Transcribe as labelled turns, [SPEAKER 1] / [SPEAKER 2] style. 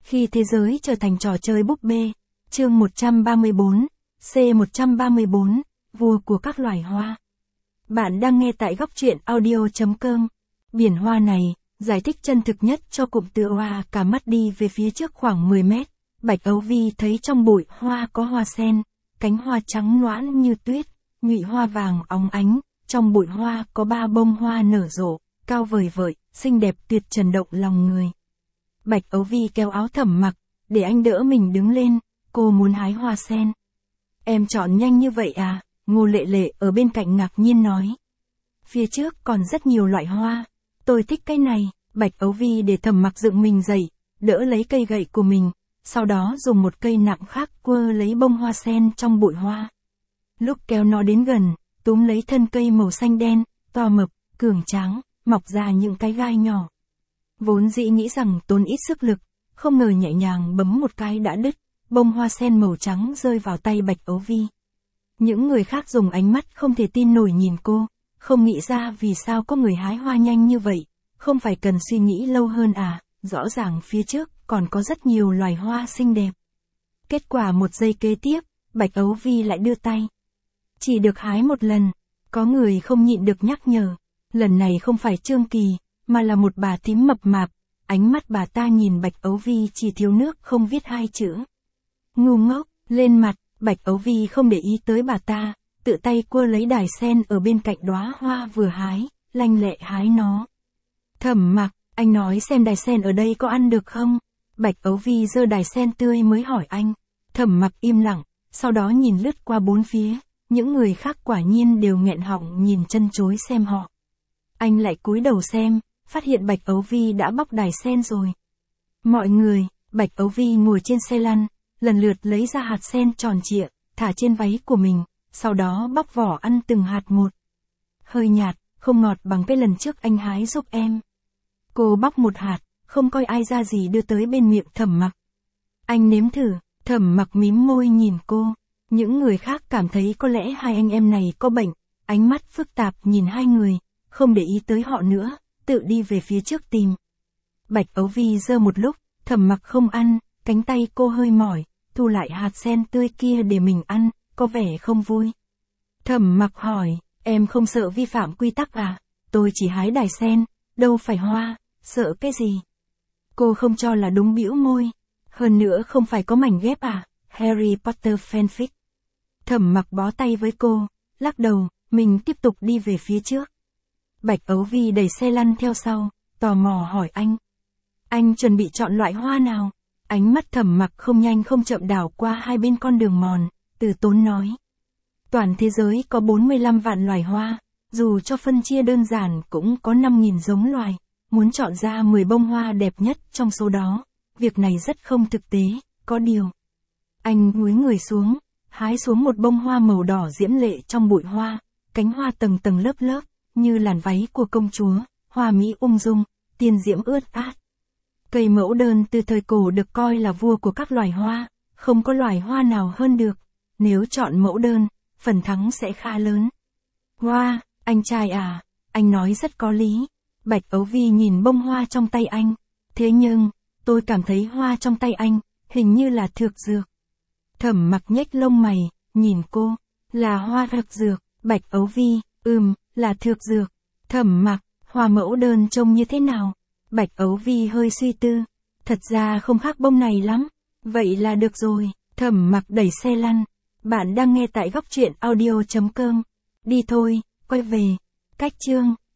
[SPEAKER 1] Khi thế giới trở thành trò chơi búp bê. Chương 134, C134, vua của các loài hoa. Bạn đang nghe tại góc truyện audio.com. Biển hoa này, giải thích chân thực nhất cho cụm từ hoa cả mắt đi về phía trước khoảng 10 mét. Bạch ấu vi thấy trong bụi hoa có hoa sen, cánh hoa trắng nõn như tuyết, nhụy hoa vàng óng ánh, trong bụi hoa có 3 bông hoa nở rộ, cao vời vợi, xinh đẹp tuyệt trần động lòng người. Bạch ấu vi kéo áo Thẩm Mặc, để anh đỡ mình đứng lên, cô muốn hái hoa sen. Em chọn nhanh như vậy à? Ngô Lệ Lệ ở bên cạnh ngạc nhiên nói. Phía trước còn rất nhiều loại hoa, tôi thích cái này. Bạch ấu vi để Thẩm Mặc dựng mình dậy, đỡ lấy cây gậy của mình, sau đó dùng một cây nặng khác quơ lấy bông hoa sen trong bụi hoa. Lúc kéo nó đến gần, túm lấy thân cây màu xanh đen, to mập, cường tráng, mọc ra những cái gai nhỏ. Vốn dĩ nghĩ rằng tốn ít sức lực, không ngờ nhẹ nhàng bấm một cái đã đứt, bông hoa sen màu trắng rơi vào tay Bạch ấu vi. Những người khác dùng ánh mắt không thể tin nổi nhìn cô, không nghĩ ra vì sao có người hái hoa nhanh như vậy, không phải cần suy nghĩ lâu hơn à, rõ ràng phía trước còn có rất nhiều loài hoa xinh đẹp. Kết quả một giây kế tiếp, Bạch ấu vi lại đưa tay. Chỉ được hái một lần, có người không nhịn được nhắc nhở, lần này không phải Trương Kỳ, mà là một bà thím mập mạp, ánh mắt bà ta nhìn Bạch ấu vi chỉ thiếu nước không viết 2 chữ. Ngu ngốc, lên mặt, Bạch ấu vi không để ý tới bà ta, tự tay quơ lấy đài sen ở bên cạnh đóa hoa vừa hái, lanh lẹ hái nó. Thẩm Mặc, anh nói xem đài sen ở đây có ăn được không? Bạch ấu vi giơ đài sen tươi mới hỏi anh. Thẩm Mặc im lặng, sau đó nhìn lướt qua bốn phía, những người khác quả nhiên đều nghẹn họng nhìn chân chối xem họ. Anh lại cúi đầu xem, phát hiện Bạch ấu vi đã bóc đài sen rồi. Mọi người, Bạch ấu vi ngồi trên xe lăn, lần lượt lấy ra hạt sen tròn trịa, thả trên váy của mình, sau đó bóc vỏ ăn từng hạt một. Hơi nhạt, không ngọt bằng cái lần trước anh hái giúp em. Cô bóc một hạt, không coi ai ra gì đưa tới bên miệng Thẩm Mặc. Anh nếm thử, Thẩm Mặc mím môi nhìn cô. Những người khác cảm thấy có lẽ hai anh em này có bệnh, ánh mắt phức tạp nhìn hai người, không để ý tới họ nữa, tự đi về phía trước tìm. Bạch ấu vi giơ một lúc, Thẩm Mặc không ăn, cánh tay cô hơi mỏi, thu lại hạt sen tươi kia để mình ăn, có vẻ không vui. Thẩm Mặc hỏi, em không sợ vi phạm quy tắc à? Tôi chỉ hái đài sen, đâu phải hoa, sợ cái gì? Cô không cho là đúng, bĩu môi. Hơn nữa không phải có mảnh ghép à? Harry Potter fanfic. Thẩm Mặc bó tay với cô, lắc đầu, mình tiếp tục đi về phía trước. Bạch ấu vi đẩy xe lăn theo sau, tò mò hỏi anh. Anh chuẩn bị chọn loại hoa nào? Ánh mắt Thẩm Mặc không nhanh không chậm đảo qua hai bên con đường mòn, từ tốn nói. Toàn thế giới có 45 vạn loài hoa, dù cho phân chia đơn giản cũng có 5.000 giống loài, muốn chọn ra 10 bông hoa đẹp nhất trong số đó, việc này rất không thực tế, có điều. Anh cúi người xuống, hái xuống một bông hoa màu đỏ diễm lệ trong bụi hoa, cánh hoa tầng tầng lớp lớp, như làn váy của công chúa, hoa mỹ ung dung, tiên diễm ướt át. Cây mẫu đơn từ thời cổ được coi là vua của các loài hoa, không có loài hoa nào hơn được. Nếu chọn mẫu đơn, phần thắng sẽ khá lớn. Hoa, anh trai à, anh nói rất có lý. Bạch ấu vi nhìn bông hoa trong tay anh. Thế nhưng, tôi cảm thấy hoa trong tay anh, hình như là thược dược. Thẩm Mặc nhếch lông mày, nhìn cô. Là hoa thược dược. Bạch ấu vi, là thược dược. Thẩm Mặc, hoa mẫu đơn trông như thế nào? Bạch ấu vi hơi suy tư. Thật ra không khác bông này lắm. Vậy là được rồi. Thẩm Mặc đẩy xe lăn. Bạn đang nghe tại góc truyện audio.com. Đi thôi, quay về. Cách chương